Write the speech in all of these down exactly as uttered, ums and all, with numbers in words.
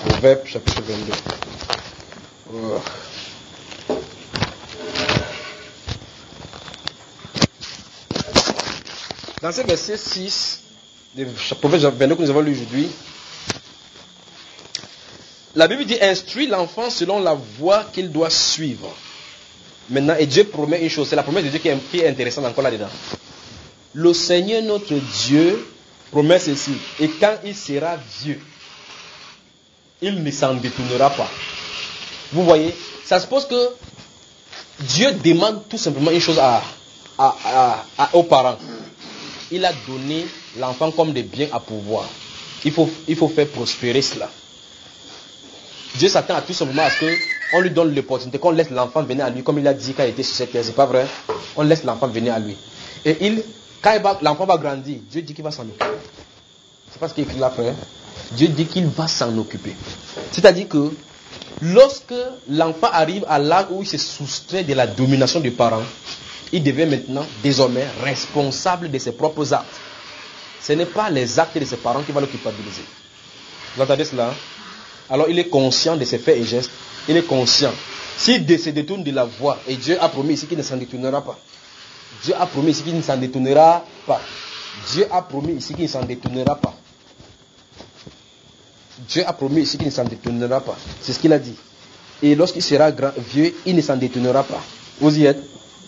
Proverbe chapitre vingt-deux. Oh. Dans ce verset six, de Proverbe vingt-deux que nous avons lu aujourd'hui, la Bible dit instruis l'enfant selon la voie qu'il doit suivre. Maintenant, et Dieu promet une chose, c'est la promesse de Dieu qui est, qui est intéressante encore là-dedans. Le Seigneur notre Dieu promet ceci, et quand il sera vieux, il ne s'en détournera pas. Vous voyez, ça suppose que Dieu demande tout simplement une chose à, à, à, à, aux parents. Il a donné l'enfant comme des biens à pouvoir. Il faut, il faut faire prospérer cela. Dieu s'attend à tout simplement à ce qu'on lui donne l'opportunité, qu'on laisse l'enfant venir à lui, comme il a dit quand il était sur cette terre. C'est pas vrai? On laisse l'enfant venir à lui. Et il, quand il va, l'enfant va grandir, Dieu dit qu'il va s'en occuper. C'est pas ce qu'il écrit là, frère. Dieu dit qu'il va s'en occuper. C'est-à-dire que lorsque l'enfant arrive à l'âge où il se soustrait de la domination des parents, il devient maintenant, désormais, responsable de ses propres actes. Ce n'est pas les actes de ses parents qui vont le culpabiliser. Vous entendez cela? Alors il est conscient de ses faits et gestes. Il est conscient. S'il se détourne de la voie, et Dieu a promis ici qu'il ne s'en détournera pas. Dieu a promis ici qu'il ne s'en détournera pas. Dieu a promis ici qu'il ne s'en détournera pas. Dieu a promis ici qu'il ne s'en détournera pas. C'est ce qu'il a dit. Et lorsqu'il sera grand, vieux, il ne s'en détournera pas. Vous y êtes?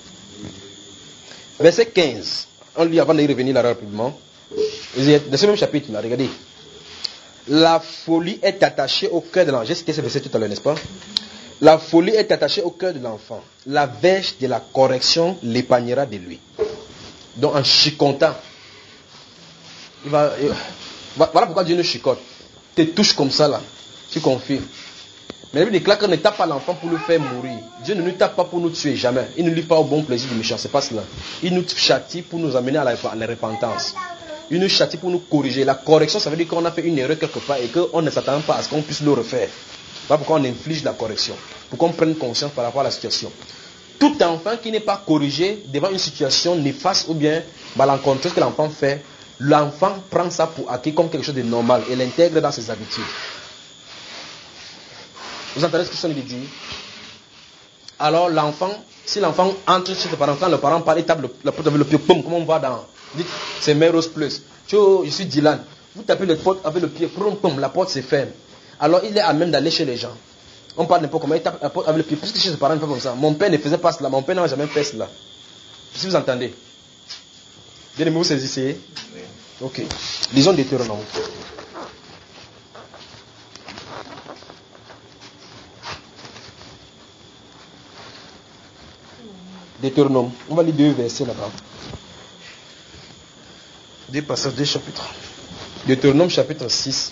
Verset quinze. On lit avant d'y revenir là rapidement. Vous y êtes? Dans ce même chapitre là, regardez. La folie est attachée au cœur de l'enfant. J'ai cité ce verset tout à l'heure, n'est-ce pas? La folie est attachée au cœur de l'enfant. La verge de la correction l'épargnera de lui. Donc en chicotant, il va, il, voilà pourquoi Dieu ne chicote. Te touche comme ça là, tu confirmes. Mais la Bible déclare qu'on ne tape pas l'enfant pour le faire mourir. Dieu ne nous tape pas pour nous tuer, jamais. Il ne lui pas au bon plaisir du méchant, c'est pas cela. Il nous châtie pour nous amener à la, à la repentance. Il nous châtie pour nous corriger. La correction, ça veut dire qu'on a fait une erreur quelque part et qu'on ne s'attend pas à ce qu'on puisse le refaire. Voilà pourquoi on inflige la correction. Pour qu'on prenne conscience par rapport à la situation. Tout enfant qui n'est pas corrigé devant une situation néfaste ou bien malencontreuse que l'enfant fait, l'enfant prend ça pour acquis comme quelque chose de normal et l'intègre dans ses habitudes. Vous entendez ce que je viens de dire? Alors l'enfant, si l'enfant entre chez ses parents, quand le parent parle, il tape le, la porte avec le pied, boum, comme on voit dans... Dites, c'est Melrose Place. Je suis Dylan. Vous tapez la porte avec le pied, boum, boum, la porte se ferme. Alors il est à même d'aller chez les gens. On parle n'importe comment, il tape la porte avec le pied. Puisque chez ses parents, il fait comme ça. Mon père ne faisait pas cela, mon père n'a jamais fait cela. Si vous entendez. Bien aimé, vous saisissez? Oui. Ok. Lisons Deutéronome. Deutéronome. On va lire deux versets là-bas. Deux passages, deux chapitres. Deutéronome chapitre six.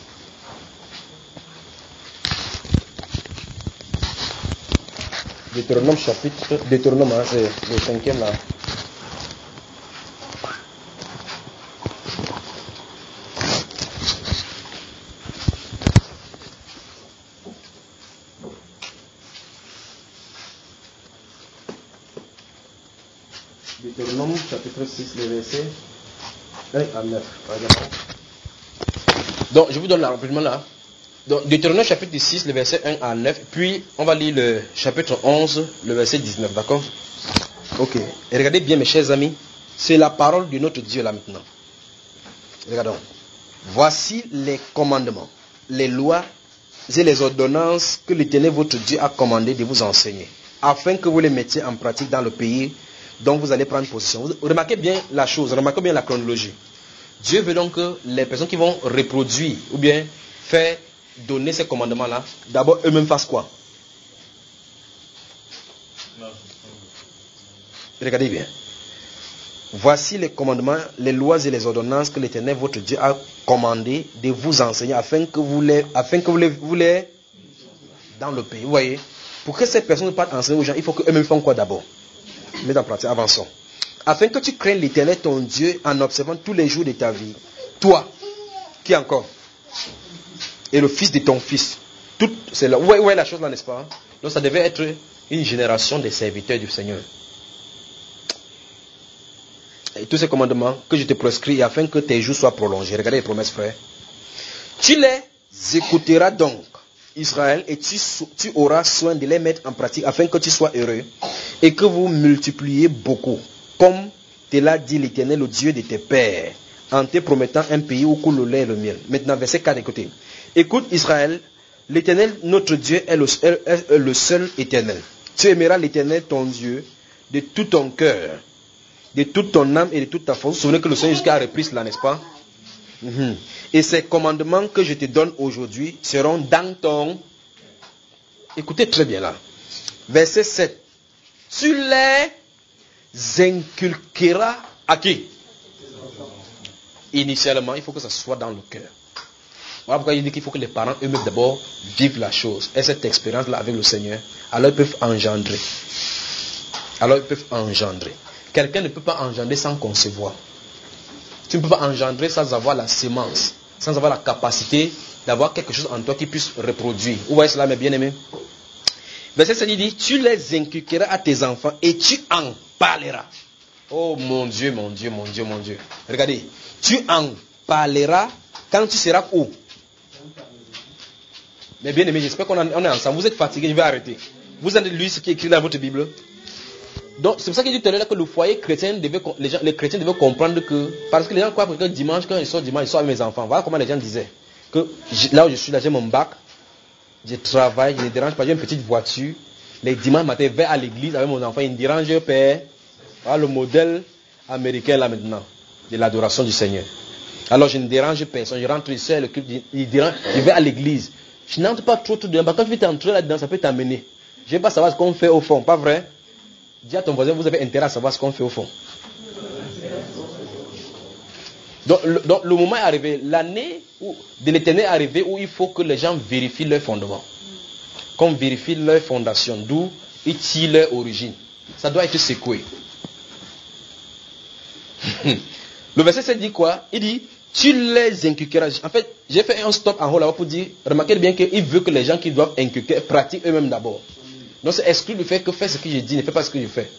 Deutéronome chapitre... Deutéronome, hein, c'est le cinquième là. Deutéronome chapitre six, les versets un à neuf. Donc, je vous donne là, rapidement là. Donc, Deutéronome chapitre six, le verset un à neuf. Puis, on va lire le chapitre onze, le verset dix-neuf, d'accord? Ok. Et regardez bien, mes chers amis. C'est la parole de notre Dieu là maintenant. Regardons. Voici les commandements, les lois et les ordonnances que l'Éternel votre Dieu a commandé de vous enseigner, afin que vous les mettiez en pratique dans le pays dont vous allez prendre possession. Vous remarquez bien la chose, remarquez bien la chronologie. Dieu veut donc que les personnes qui vont reproduire ou bien faire donner ces commandements-là, d'abord eux-mêmes fassent quoi? Regardez bien. Voici les commandements, les lois et les ordonnances que l'Éternel votre Dieu a commandé de vous enseigner afin que vous les, afin que vous les, vous les dans le pays. Vous voyez? Pour que ces personnes ne partent enseigner aux gens, il faut qu'eux-mêmes fassent quoi d'abord? Mettez en pratique, avançons. Afin que tu craignes l'Éternel ton Dieu en observant tous les jours de ta vie. Toi, qui encore? Et le fils de ton fils. Tout, c'est là. Où est, où est la chose là, n'est-ce pas? Donc ça devait être une génération de serviteurs du Seigneur. Et tous ces commandements que je te prescris afin que tes jours soient prolongés. Regardez les promesses, frère. Tu les écouteras donc Israël, et tu, tu auras soin de les mettre en pratique afin que tu sois heureux et que vous multipliez beaucoup, comme te l'a dit l'Éternel, le Dieu de tes pères, en te promettant un pays où coule le lait et le miel. Maintenant, verset quatre, écoutez. Écoute Israël, l'Éternel, notre Dieu, est le, est, est le seul Éternel. Tu aimeras l'Éternel, ton Dieu, de tout ton cœur, de toute ton âme et de toute ta force. Vous vous souvenez que le Seigneur jusqu'à a repris cela, n'est-ce pas? Mm-hmm. Et ces commandements que je te donne aujourd'hui seront dans ton... Écoutez très bien là. Verset sept. Tu les inculqueras à qui? Initialement, il faut que ça soit dans le cœur. Voilà pourquoi il dit qu'il faut que les parents eux-mêmes d'abord vivent la chose. Et cette expérience-là avec le Seigneur, alors ils peuvent engendrer. Alors ils peuvent engendrer. Quelqu'un ne peut pas engendrer sans concevoir. Tu ne peux pas engendrer sans avoir la sémence, sans avoir la capacité d'avoir quelque chose en toi qui puisse reproduire. Vous voyez cela, mes bien-aimés? Verset sept, il dit, tu les inculqueras à tes enfants et tu en parleras. Oh mon Dieu, mon Dieu, mon Dieu, mon Dieu. Regardez, tu en parleras quand tu seras où? Mes bien-aimés, j'espère qu'on est ensemble. Vous êtes fatigués, je vais arrêter. Vous avez lu ce qui est écrit dans votre Bible? Donc, c'est pour ça qu'il dit tout à l'heure que le foyer chrétien devait, les, gens, les chrétiens devaient comprendre que, parce que les gens croient que dimanche, quand ils sortent dimanche, ils sortent avec mes enfants. Voilà comment les gens disaient. Que là où je suis, là, j'ai mon bac, je travaille, je ne dérange pas, j'ai une petite voiture. Les dimanches matin, je vais à l'église avec mon enfant, il ne dérange pas. Voilà le modèle américain là maintenant, de l'adoration du Seigneur. Alors je ne dérange personne, je rentre ici, le culte, il dérange, je vais à l'église. Je n'entre pas trop tout dedans, parce que quand tu veux t'entrer là-dedans, ça peut t'amener. Je ne vais pas savoir ce qu'on fait au fond, pas vrai? Dis à ton voisin, vous avez intérêt à savoir ce qu'on fait au fond. Donc le, donc, le moment est arrivé, l'année où, de l'Éternel est arrivé où il faut que les gens vérifient leur fondement. Qu'on vérifie leur fondation, d'où ils tirent leur origine. Ça doit être secoué. Le verset sept dit quoi? Il dit, tu les inculqueras. En fait, j'ai fait un stop en haut là-bas pour dire, remarquez bien qu'il veut que les gens qui doivent inculquer pratiquent eux-mêmes d'abord. Donc c'est exclu le fait que fais ce que je dis, ne fais pas ce que je fais.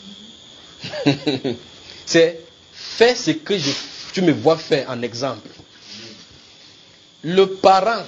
C'est fais ce que je, tu me vois faire en exemple. Le parent,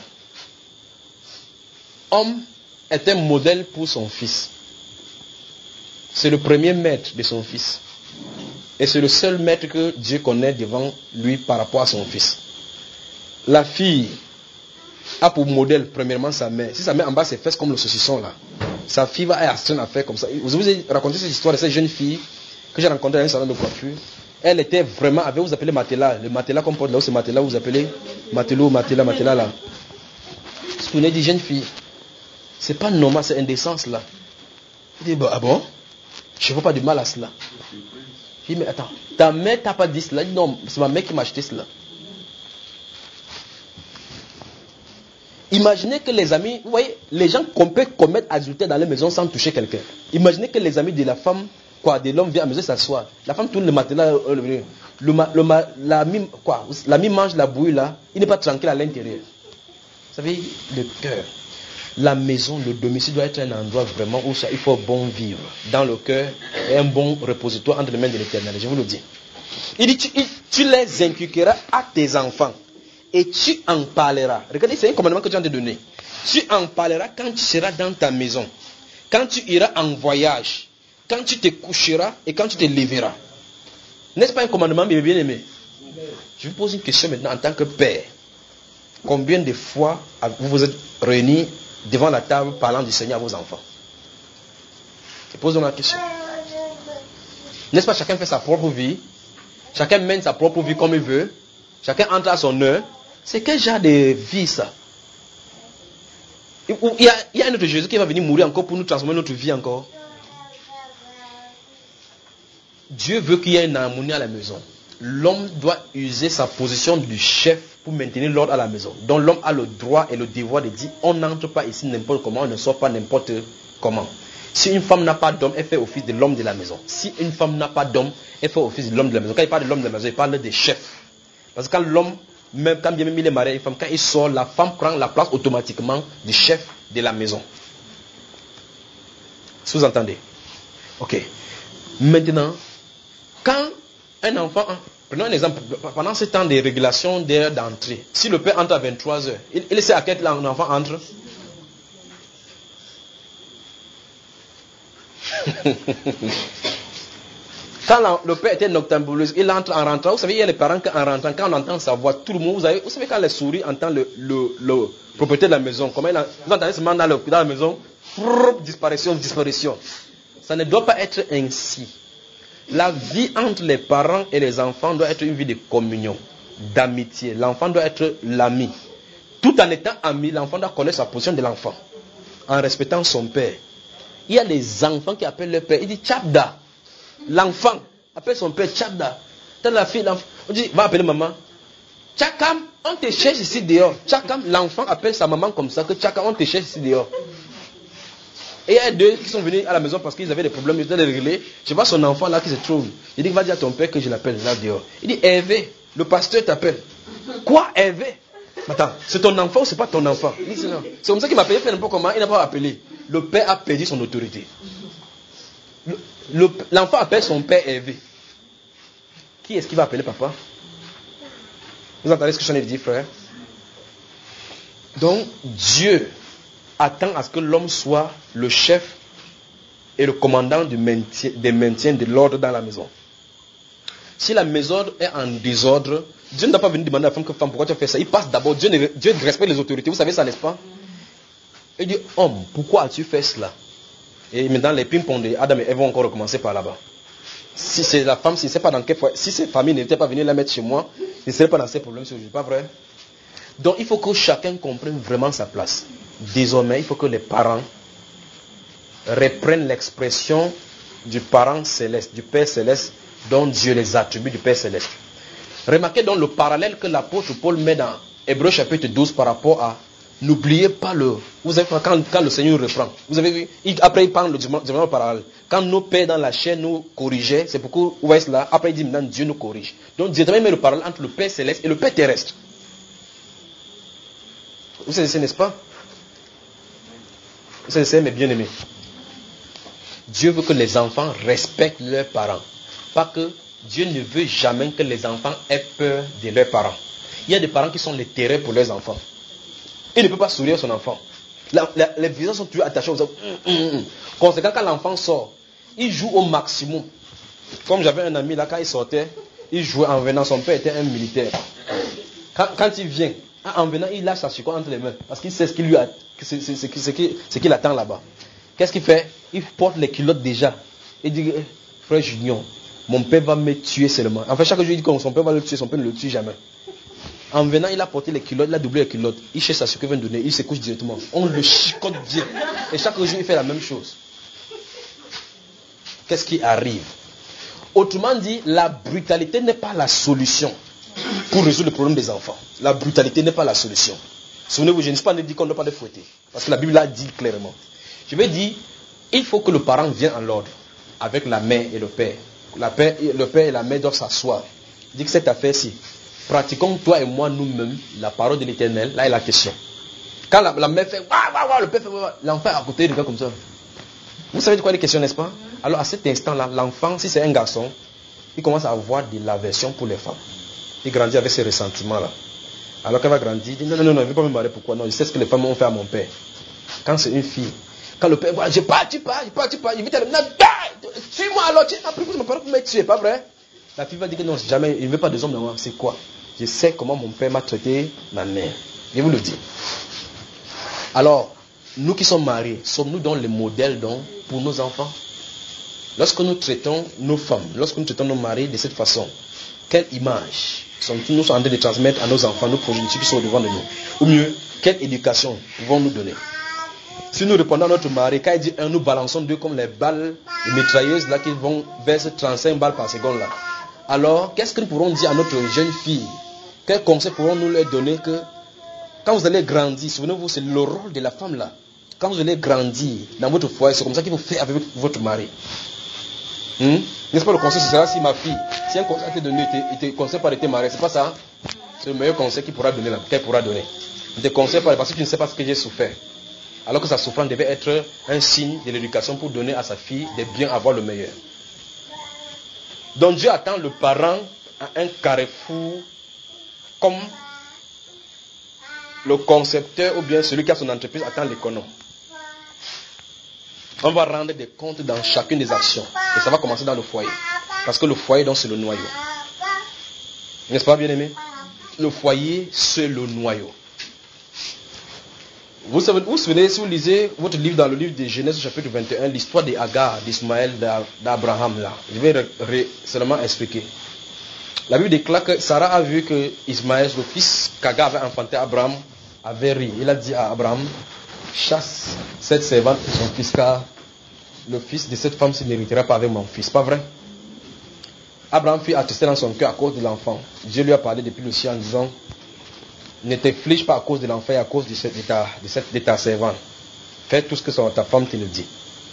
homme, est un modèle pour son fils. C'est le premier maître de son fils. Et c'est le seul maître que Dieu connaît devant lui par rapport à son fils. La fille a pour modèle premièrement sa mère. Si sa mère en bas ses fesses comme le saucisson là, sa fille va astreindre à faire comme ça. Vous vous avez raconté cette histoire de cette jeune fille que j'ai rencontrée dans un salon de coiffure. Elle était vraiment avec, vous appelez matelas, le matelas qu'on porte là, où c'est matelas, vous appelez matelot, matelas, matelas là. Ce qu'on a dit, jeune fille, c'est pas normal, c'est indécence là. Il dit, bah, ah bon? Je ne vois pas de mal à cela. Je dis, mais attends, ta mère t'a pas dit cela? Il dit, non, c'est ma mère qui m'a acheté cela. Imaginez que les amis, vous voyez, les gens peuvent commettre adultère dans la maison sans toucher quelqu'un. Imaginez que les amis de la femme, quoi, de l'homme vient à la maison s'asseoir. La femme tourne le matelas, le, le, le, le, la mime, quoi, la mime mange la bouille là, il n'est pas tranquille à l'intérieur. Vous savez, le cœur, la maison, le domicile doit être un endroit vraiment où ça, il faut bon vivre. Dans le cœur, et un bon repositoire entre les mains de l'Éternel. Je vous le dis. Il dit, tu, tu les inculqueras à tes enfants. Et tu en parleras. Regardez, c'est un commandement que tu viens de donner. Tu en parleras quand tu seras dans ta maison. Quand tu iras en voyage. Quand tu te coucheras et quand tu te lèveras. N'est-ce pas un commandement bien aimé? Je vous pose une question maintenant en tant que père. Combien de fois vous vous êtes réunis devant la table parlant du Seigneur à vos enfants? Je pose donc la question. N'est-ce pas chacun fait sa propre vie? Chacun mène sa propre vie comme il veut. Chacun entre à son heure. C'est quel genre de vie ça? Il y, a, il y a un autre Jésus qui va venir mourir encore pour nous transformer notre vie encore. Dieu veut qu'il y ait une harmonie à la maison. L'homme doit user sa position du chef pour maintenir l'ordre à la maison. Donc l'homme a le droit et le devoir de dire on n'entre pas ici n'importe comment, on ne sort pas n'importe comment. Si une femme n'a pas d'homme, elle fait office de l'homme de la maison. Si une femme n'a pas d'homme, elle fait office de l'homme de la maison. Quand il parle de l'homme de la maison, il parle des chefs. Parce que quand l'homme, même quand bien même il est marié à une femme, quand il sort, la femme prend la place automatiquement du chef de la maison. Si vous entendez? Ok. Maintenant, quand un enfant, prenons un exemple, pendant ce temps de régulation d'heure d'entrée, si le père entre à vingt-trois heures, il, il sait à quelle heure l'enfant entre? Quand la, le père était noctambuliste, il entre en rentrant. Vous savez, il y a les parents qui en rentrant, quand on entend sa voix, tout le monde, vous, avez, vous savez, quand les souris entendent le, le, le propriétaire de la maison, comment il a, vous entendez seulement dans, le, dans la maison, prrr, disparition, disparition. Ça ne doit pas être ainsi. La vie entre les parents et les enfants doit être une vie de communion, d'amitié. L'enfant doit être l'ami. Tout en étant ami, l'enfant doit connaître sa position de l'enfant, en respectant son père. Il y a des enfants qui appellent leur père, il dit Tchabda. L'enfant appelle son père Tchabda. Dans la fille, l'enfant, on dit, va appeler maman. Tchakam, on te cherche ici dehors. Tchakam, l'enfant appelle sa maman comme ça, que Tchakam, on te cherche ici dehors. Et il y a deux qui sont venus à la maison parce qu'ils avaient des problèmes, ils étaient réglés. Je vois son enfant là qui se trouve. Il dit, va dire à ton père que je l'appelle là dehors. Il dit, Hervé, le pasteur t'appelle. Quoi, Hervé? Attends, c'est ton enfant ou c'est pas ton enfant? Il dit, c'est non. C'est comme ça qu'il m'a appelé, fait n'importe comment, il n'a pas appelé. Le père a perdu son autorité. Le, l'enfant appelle son père Hervé. Qui est-ce qui va appeler papa? Vous entendez ce que je viens de dire, frère? Donc, Dieu attend à ce que l'homme soit le chef et le commandant du maintien, des maintiens de l'ordre dans la maison. Si la maison est en désordre, Dieu ne doit pas venir demander à la femme que femme, pourquoi tu as fait ça? Il passe d'abord, Dieu, ne, Dieu respecte les autorités, vous savez ça, n'est-ce pas? Il dit, homme, pourquoi as-tu fait cela? Et maintenant, les ping-pong de Adam et Ève vont encore recommencer par là-bas. Si c'est la femme, si c'est pas dans quel foyer, si ces familles n'étaient pas venues la mettre chez moi, ils ne seraient pas dans ces problèmes aujourd'hui, pas vrai? Donc, il faut que chacun comprenne vraiment sa place. Désormais, il faut que les parents reprennent l'expression du parent céleste, du Père céleste, dont Dieu les attribue du Père céleste. Remarquez donc le parallèle que l'apôtre Paul met dans Hébreux chapitre douze par rapport à n'oubliez pas le... Vous avez quand, quand le Seigneur reprend. Vous avez vu, il, après il parle du même parallèle. Quand nos pères dans la chair nous corrigeaient, c'est pourquoi vous voyez cela. Après il dit maintenant Dieu nous corrige. Donc Dieu met le parallèle entre le Père céleste et le Père terrestre. Vous savez, n'est-ce pas? Vous savez, mes bien-aimés. Dieu veut que les enfants respectent leurs parents. Pas que Dieu ne veut jamais que les enfants aient peur de leurs parents. Il y a des parents qui sont les terreurs pour leurs enfants. Il ne peut pas sourire à son enfant. La, la, les visages sont toujours attachés aux enfants. Hum, hum, hum. Conséquent, quand l'enfant sort, il joue au maximum. Comme j'avais un ami là, quand il sortait, il jouait en venant. Son père était un militaire. Quand, quand il vient, en venant, il lâche sa sucre entre les mains. Parce qu'il sait ce qu'il lui a, c'est, c'est, c'est, c'est, qu'il, c'est qu'il attend là-bas. Qu'est-ce qu'il fait? Il porte les culottes déjà. Il dit, frère Junior, mon père va me tuer seulement. En fait, chaque jour, il dit que son père va le tuer, son père ne le tue jamais. En venant, il a porté les culottes, il a doublé les culottes. Il cherche sa sucre, il vient donner, il se couche directement. On le chicote bien. Et chaque jour, il fait la même chose. Qu'est-ce qui arrive? Autrement dit, la brutalité n'est pas la solution pour résoudre le problème des enfants. La brutalité n'est pas la solution. Souvenez-vous, je ne sais pas dit qu'on ne doit pas les fouetter. Parce que la Bible l'a dit clairement. Je vais dire, il faut que le parent vienne en ordre avec la mère et le père. La père le père et la mère doivent s'asseoir. Il dit que cette affaire-ci, pratiquons toi et moi nous-mêmes la parole de l'Éternel. Là est la question. Quand la, la mère fait waouh waouh waouh, le père fait waouh, l'enfant à côté il regarde comme ça. Vous savez de quoi il est question, n'est-ce pas? Alors à cet instant-là, l'enfant, si c'est un garçon, il commence à avoir de l'aversion pour les femmes. Il grandit avec ces ressentiments-là. Alors qu'elle va grandir, il dit non non non, non, je ne vais pas me marier. Pourquoi? Non, je sais ce que les femmes ont fait à mon père. Quand c'est une fille, quand le père voit, je pars, tu pars, je pars, tu pars, il veut te dire, non, tue-moi alors, tu as pris pour me me tuer, pas vrai? La fille va dire que non, jamais, il ne veut pas de hommes dans moi. C'est quoi? Je sais comment mon père m'a traité ma mère. Je vous le dis. Alors, nous qui sommes mariés, sommes-nous donc les modèles donc pour nos enfants? Lorsque nous traitons nos femmes, lorsque nous traitons nos maris de cette façon, quelle image sommes-nous en train de transmettre à nos enfants, nos progénitures qui sont devant de nous? Ou mieux, quelle éducation pouvons-nous donner? Si nous répondons à notre mari, quand il dit un, nous balançons deux comme les balles, les mitrailleuses là qui vont verser trente-cinq balles par seconde là. Alors, qu'est-ce que nous pourrons dire à notre jeune fille? Quel conseil pourrons-nous leur donner que quand vous allez grandir, souvenez-vous, c'est le rôle de la femme là. Quand vous allez grandir dans votre foyer, c'est comme ça qu'il faut faire avec votre mari. Hmm? N'est-ce pas le conseil? Ce sera si ma fille, si un conseil te donné, il te, il te conseille pas de te marier, c'est pas ça? Hein? C'est le meilleur conseil qu'il pourra donner là, qu'elle pourra donner. Il te conseille pas parce que tu ne sais pas ce que j'ai souffert. Alors que sa souffrance devait être un signe de l'éducation pour donner à sa fille de bien avoir le meilleur. Donc Dieu attend le parent à un carrefour comme le concepteur ou bien celui qui a son entreprise attend l'économe. On va rendre des comptes dans chacune des actions. Et ça va commencer dans le foyer. Parce que le foyer, donc, c'est le noyau. N'est-ce pas, bien-aimé? Le foyer, c'est le noyau. Vous savez, vous vous souvenez, si vous lisez votre livre dans le livre de Genèse, chapitre vingt et un, l'histoire d'Agar, d'Ismaël, d'Abraham, là. Je vais ré, ré, seulement expliquer. La Bible déclare que Sarah a vu que Ismaël, le fils qu'Agar avait enfanté Abraham, avait ri. Il a dit à Abraham, chasse cette servante et son fils, car le fils de cette femme ne n'héritera pas avec mon fils. Pas vrai? Abraham fut attesté dans son cœur à cause de l'enfant. Dieu lui a parlé depuis le ciel en disant, ne t'afflige pas à cause de l'enfant et à cause de, cette, de, ta, de, cette, de ta servante. Fais tout ce que ta femme te le dit.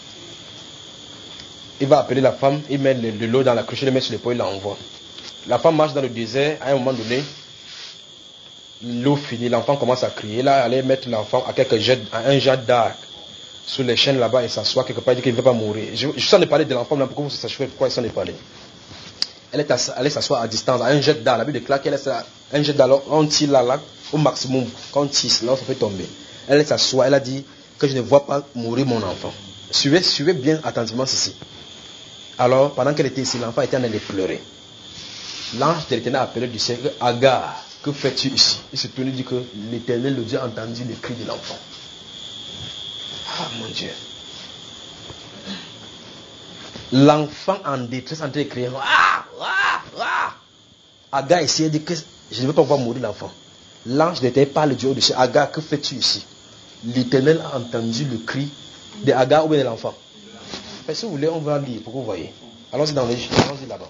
Il va appeler la femme, il met de l'eau dans la cruche, il le met sur l'épaule, il l'envoie. La femme marche dans le désert, à un moment donné, l'eau finit, l'enfant commence à crier. Là, elle allait mettre l'enfant à, quelques jets, à un jet d'arc sous les chaînes là-bas et s'assoit quelque part, il dit qu'il ne veut pas mourir. Je, je suis en train de parler de l'enfant, là, pourquoi vous sachez pourquoi il s'en est parlé. Elle est allée s'asseoir à distance, à un jet d'arc. La Bible déclare qu'elle est à un jet d'arc, on tire là, là, au maximum, quand on tire, là, ça peut tomber. Elle s'assoit, elle a dit que je ne vois pas mourir mon enfant. Suivez, suivez bien attentivement ceci. Alors, pendant qu'elle était ici, l'enfant était en train de pleurer. L'ange de l'Éternel a appelé du ciel, Agar, que fais-tu ici? Il se tourne et dit que l'Éternel, le Dieu, a entendu le cri de l'enfant. Ah, mon Dieu. L'enfant en détresse, en train de crier, ah, ah, ah. Agar ici, elle dit que je ne veux pas voir mourir l'enfant. L'ange de l'Éternel parle du haut du ciel, Agar, que fais-tu ici? L'Éternel a entendu le cri de Agar ou bien de l'enfant. Mais si vous voulez, on va lire pour que vous voyez. Allons-y dans les allons-y là-bas.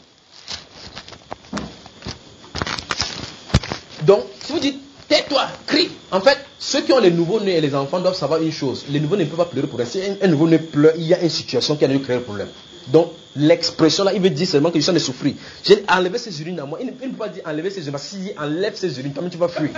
Donc, si vous dites, tais-toi, crie. En fait, ceux qui ont les nouveaux-nés et les enfants doivent savoir une chose. Les nouveaux-nés ne peuvent pas pleurer pour rien. Si un, un nouveau-né pleure, il y a une situation qui a dû créer le problème. Donc, l'expression là, il veut dire seulement que je suis en train de souffrir. J'ai enlevé ses urines à moi. Il ne, il ne peut pas dire enlever ses urines. Parce que s'il dit enlève ses urines, toi-même tu vas fuir.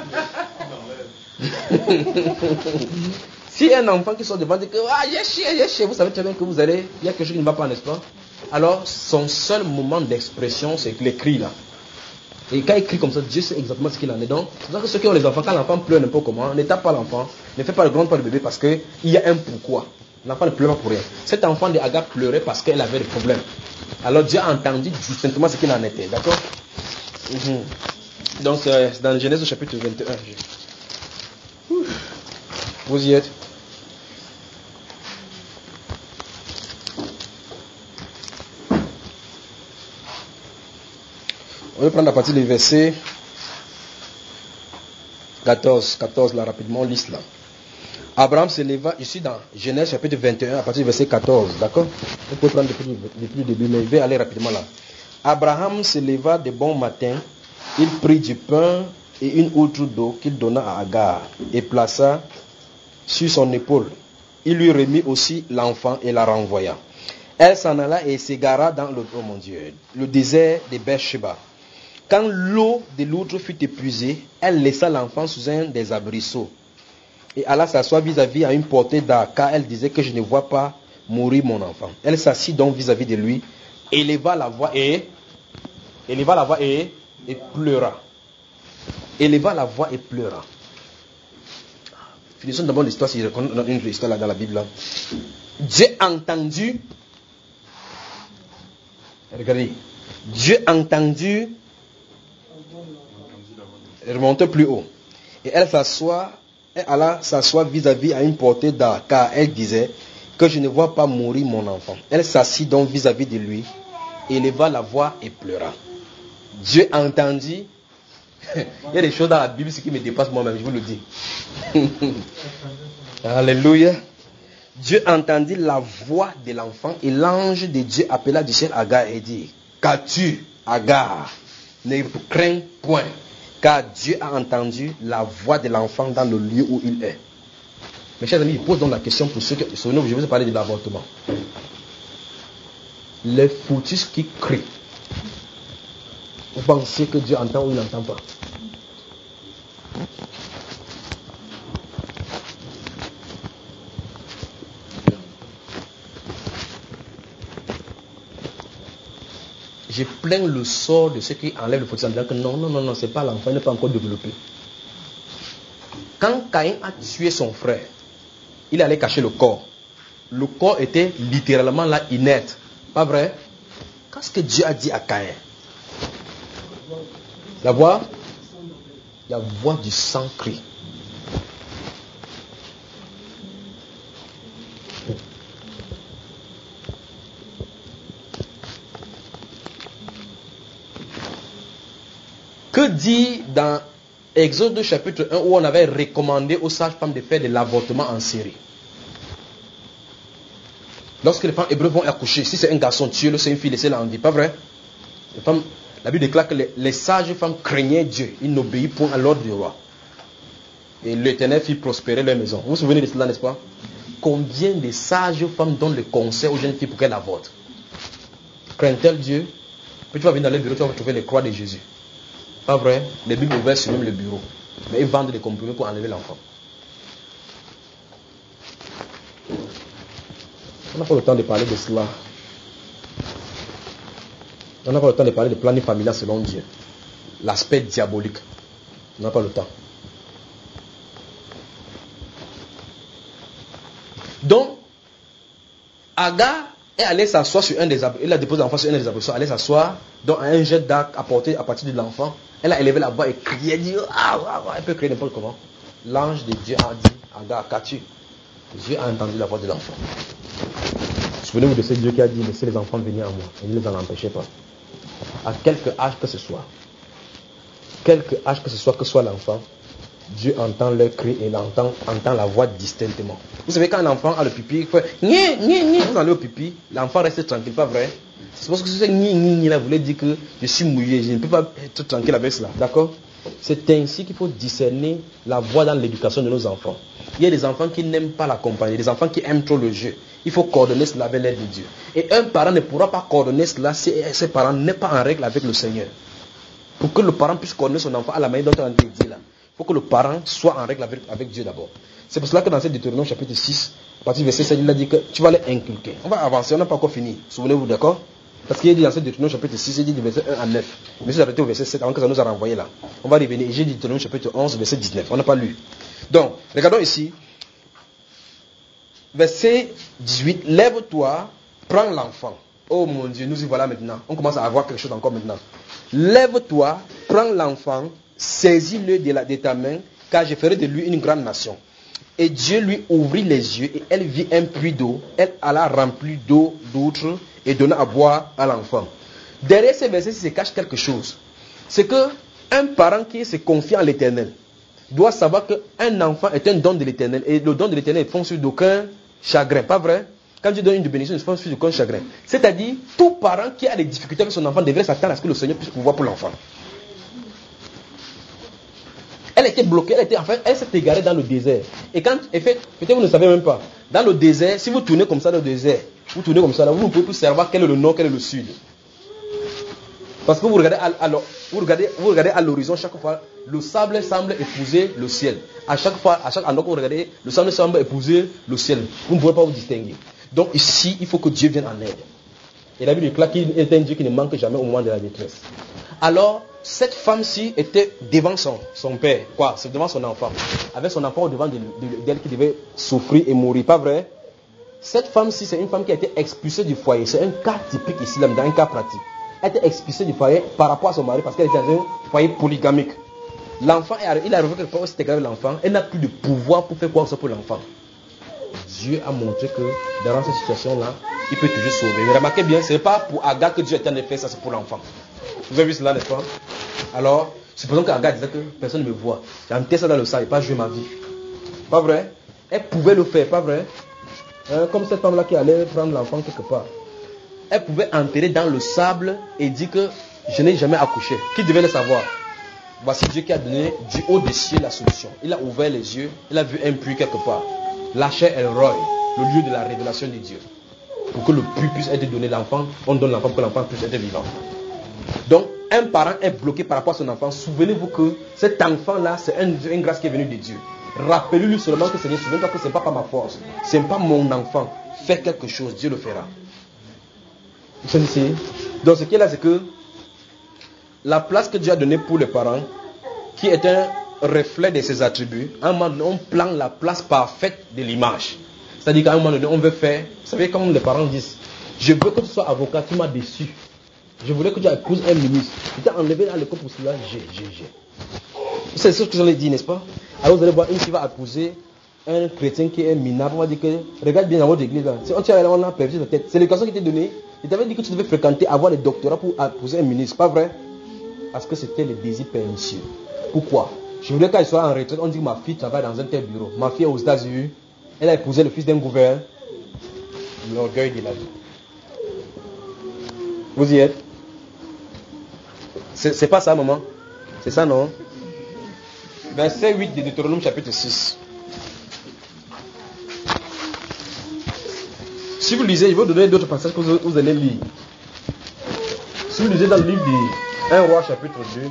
Si un enfant qui sort devant dit que ah, j'ai chié, j'ai chié, vous savez très bien que vous allez, il y a quelque chose qui ne va pas, n'est-ce pas? Alors, son seul moment d'expression, c'est les cris là. Et quand il crie comme ça, Dieu sait exactement ce qu'il en est. Donc, c'est pour ça que ceux qui ont les enfants, quand l'enfant pleure n'importe comment, ne tape pas l'enfant, ne fait pas le grand pas le bébé parce qu'il y a un pourquoi. L'enfant ne pleure pas pour rien. Cet enfant de Agar pleurait parce qu'elle avait des problèmes. Alors Dieu a entendu justement ce qu'il en était. D'accord? Mm-hmm. Donc, c'est dans Genèse au chapitre vingt et un. Ouf. Vous y êtes? On va prendre à partir du verset quatorze. quatorze là, rapidement, on lit là. Abraham se leva, ici dans Genèse chapitre vingt et un, à partir du verset quatorze, d'accord? Vous pouvez prendre depuis, depuis le début, mais je vais aller rapidement là. Abraham se leva de bon matin, il prit du pain et une outre d'eau qu'il donna à Agar et plaça sur son épaule. Il lui remit aussi l'enfant et la renvoya. Elle s'en alla et s'égara dans le, oh mon Dieu, le désert de Beersheba. Quand l'eau de l'outre fut épuisée, elle laissa l'enfant sous un des arbrisseaux et alla s'asseoir vis-à-vis à une portée d'arc, car elle disait que je ne vois pas mourir mon enfant. Elle s'assit donc vis-à-vis de lui, éleva la voix et éleva la voix et, et pleura. Éleva la voix et pleura. Finissons d'abord l'histoire, si je reconnais une histoire là dans la Bible. Là. Dieu a entendu. Regardez. Dieu a entendu. Remonte plus haut. Et elle s'assoit. Elle alla s'asseoir vis-à-vis à une portée d'arc, car elle disait que je ne vois pas mourir mon enfant. Elle s'assit donc vis-à-vis de lui, éleva la voix et pleura. Dieu a entendu. Il y a des choses dans la Bible qui me dépassent moi-même, je vous le dis. Alléluia. Dieu entendit la voix de l'enfant et l'ange de Dieu appela du ciel Agar et dit, qu'as-tu, Agar? Ne crains point, car Dieu a entendu la voix de l'enfant dans le lieu où il est. Mes chers amis, il pose donc la question pour ceux qui... Souvenez-vous, je vous ai parlé de l'avortement. Les foutus qui crient. Vous pensez que Dieu entend ou il n'entend pas? Je plains le sort de ceux qui enlèvent le foutus en disant que non, non, non, non, c'est pas l'enfant, il n'est pas encore développé. Quand Caïn a tué son frère, il allait cacher le corps. le corps était littéralement là, inerte. Pas vrai? Qu'est-ce que Dieu a dit à Caïn? La voix? La voix du sang crie. Que dit dans Exode chapitre un où on avait recommandé aux sages-femmes de faire de l'avortement en série? Lorsque les femmes hébreux vont accoucher, si c'est un garçon, tuez-le, c'est une fille, laissez-la en vie. Pas vrai? Les femmes, la Bible déclare que les, les sages femmes craignaient Dieu. Ils n'obéissent point à l'ordre du roi. Et l'Éternel fit prospérer leur maison. Vous vous souvenez de cela, n'est-ce pas? Combien de sages femmes donnent le conseil aux jeunes filles pour qu'elles avortent? Craignent-elles Dieu? Puis tu vas venir dans le bureau, tu vas trouver les croix de Jésus. Pas vrai? Les Bibles ouvertes sur même le bureau. Mais ils vendent des comprimés pour enlever l'enfant. On n'a pas le temps de parler de cela. On n'a pas le temps de parler de planning familial selon Dieu. L'aspect diabolique. On n'a pas le temps. Donc, Agar est allé s'asseoir sur un des arbres. Il a déposé l'enfant sur un des arbres. Elle est allée s'asseoir. Donc, un jet d'arc apporté à partir de l'enfant. Elle a élevé la voix et crié. Elle dit, ah, ah, ah. Elle peut crier n'importe comment. L'ange de Dieu a dit, Agar, qu'as-tu? Dieu a entendu la voix de l'enfant. Souvenez-vous de ce Dieu qui a dit, laissez les enfants venir à moi. Et ne les en empêchez pas. À quelque âge que ce soit. Quelque âge que ce soit que soit l'enfant. Dieu entend leur cri et il entend, entend la voix distinctement. Vous savez, quand un enfant a le pipi, il fait ni ni ni. Vous allez au pipi, l'enfant reste tranquille, pas vrai? C'est parce que ce ni ni ni là voulait dire que je suis mouillé, je ne peux pas être tranquille avec cela. D'accord? C'est ainsi qu'il faut discerner la voix dans l'éducation de nos enfants. Il y a des enfants qui n'aiment pas la compagnie, des enfants qui aiment trop le jeu. Il faut coordonner cela avec l'aide de Dieu. Et un parent ne pourra pas coordonner cela si ses parents n'est pas en règle avec le Seigneur. Pour que le parent puisse coordonner son enfant à la manière dont on a dit là. Il faut que le parent soit en règle avec, avec Dieu d'abord. C'est pour cela que dans cette Deutéronome chapitre six, à partir du verset sept, il a dit que tu vas les inculquer. On va avancer, on n'a pas encore fini. Souvenez-vous, d'accord? Parce qu'il a dit dans cette Deutéronome chapitre six, il dit du verset un à neuf. Mais je vais arrêter au verset sept avant que ça nous a renvoyé là. On va revenir. J'ai dit Deutéronome chapitre onze, verset dix-neuf. On n'a pas lu. Donc, regardons ici. Verset dix-huit. Lève-toi, prends l'enfant. Oh mon Dieu, nous y voilà maintenant. On commence à avoir quelque chose encore maintenant. Lève-toi, prends l'enfant, saisis-le de, la, de ta main, car je ferai de lui une grande nation. Et Dieu lui ouvrit les yeux, et elle vit un puits d'eau. Elle alla remplir d'eau d'autres et donna à boire à l'enfant. Derrière ces versets, se cache quelque chose. C'est que un parent qui se confie en l'Éternel doit savoir qu'un enfant est un don de l'Éternel. Et le don de l'Éternel ne fonce sur d'aucun chagrin. Pas vrai? Quand Dieu donne une bénédiction, il ne fonce sur d'aucun chagrin. C'est-à-dire, tout parent qui a des difficultés avec son enfant devrait s'attendre à ce que le Seigneur puisse pouvoir pour l'enfant. Elle était bloquée, elle était, en fait, elle s'est égarée dans le désert. Et quand, en fait, peut-être vous ne savez même pas, dans le désert, si vous tournez comme ça dans le désert, vous tournez comme ça, là, vous ne pouvez plus savoir quel est le nord, quel est le sud. Parce que vous regardez à, à, vous regardez, vous regardez à l'horizon, chaque fois, le sable semble épouser le ciel. À chaque fois, à chaque endroit que vous regardez, le sable semble épouser le ciel. Vous ne pouvez pas vous distinguer. Donc ici, il faut que Dieu vienne en aide. Et la Bible déclare qu'il est un Dieu qui ne manque jamais au moment de la détresse. Alors, cette femme-ci était devant son, son père, quoi, c'est devant son enfant. Avec son enfant au devant d'elle de, de, qui devait souffrir et mourir, pas vrai? Cette femme-ci, c'est une femme qui a été expulsée du foyer. C'est un cas typique ici, dans un cas pratique. Elle était expulsée du foyer par rapport à son mari parce qu'elle était dans un foyer polygamique. L'enfant, il est arrivé quelque part où c'était grave l'enfant. Elle n'a plus de pouvoir pour faire quoi que ce soit pour l'enfant. Dieu a montré que dans cette situation-là, il peut toujours sauver. Mais remarquez bien, ce n'est pas pour Agar que Dieu est en train de faire ça, c'est pour l'enfant. Vous avez vu cela, n'est-ce pas? Alors, supposons qu'Agar disait que personne ne me voit. J'ai enterré ça dans le sang et pas jouer ma vie. Pas vrai? Elle pouvait le faire, pas vrai? Hein, comme cette femme-là qui allait prendre l'enfant quelque part. Elle pouvait enterrer dans le sable et dire que je n'ai jamais accouché. Qui devait le savoir? Voici Dieu qui a donné du haut des cieux la solution. Il a ouvert les yeux, il a vu un puits quelque part. La chair El Roy, le lieu de la révélation de Dieu. Pour que le puits puisse être donné, l'enfant, on donne l'enfant pour que l'enfant puisse être vivant. Donc, un parent est bloqué par rapport à son enfant. Souvenez-vous que cet enfant-là, c'est un, une grâce qui est venue de Dieu. Rappelez-lui seulement que Seigneur, souvenez-toi que ce n'est pas par ma force. Ce n'est pas mon enfant. Fais quelque chose, Dieu le fera. Vous ici. Donc, ce qui est là, c'est que la place que Dieu a donnée pour les parents, qui est un reflet de ses attributs, à un moment donné, on plante la place parfaite de l'image. C'est-à-dire qu'à un moment donné, on veut faire, vous savez, comme les parents disent, je veux que tu sois avocat, tu m'as déçu. Je voulais que tu épouses un ministre. Tu t'es enlevé à l'école pour cela, j'ai, j'ai, j'ai. C'est ce que j'en ai dit, n'est-ce pas? Alors vous allez voir une qui va épouser un chrétien qui est minable. On va dire que, regarde bien dans votre église là. Si on tient on a perdu la tête. C'est l'éducation qui t'est donnée. Il t'avait dit que tu devais fréquenter, avoir les doctorats pour épouser un ministre. Pas vrai? Parce que c'était le désir pernicieux. Pourquoi? Je voulais qu'elle soit en retraite. On dit que ma fille travaille dans un tel bureau. Ma fille est aux États-Unis. Elle a épousé le fils d'un gouverneur. L'orgueil de la vie. Vous y êtes? C'est, c'est pas ça, maman? C'est ça, non? Verset huit de Deutéronome chapitre six. Si vous lisez, je vais vous donner d'autres passages que vous, vous allez lire. Si vous lisez dans le livre de un roi chapitre deux,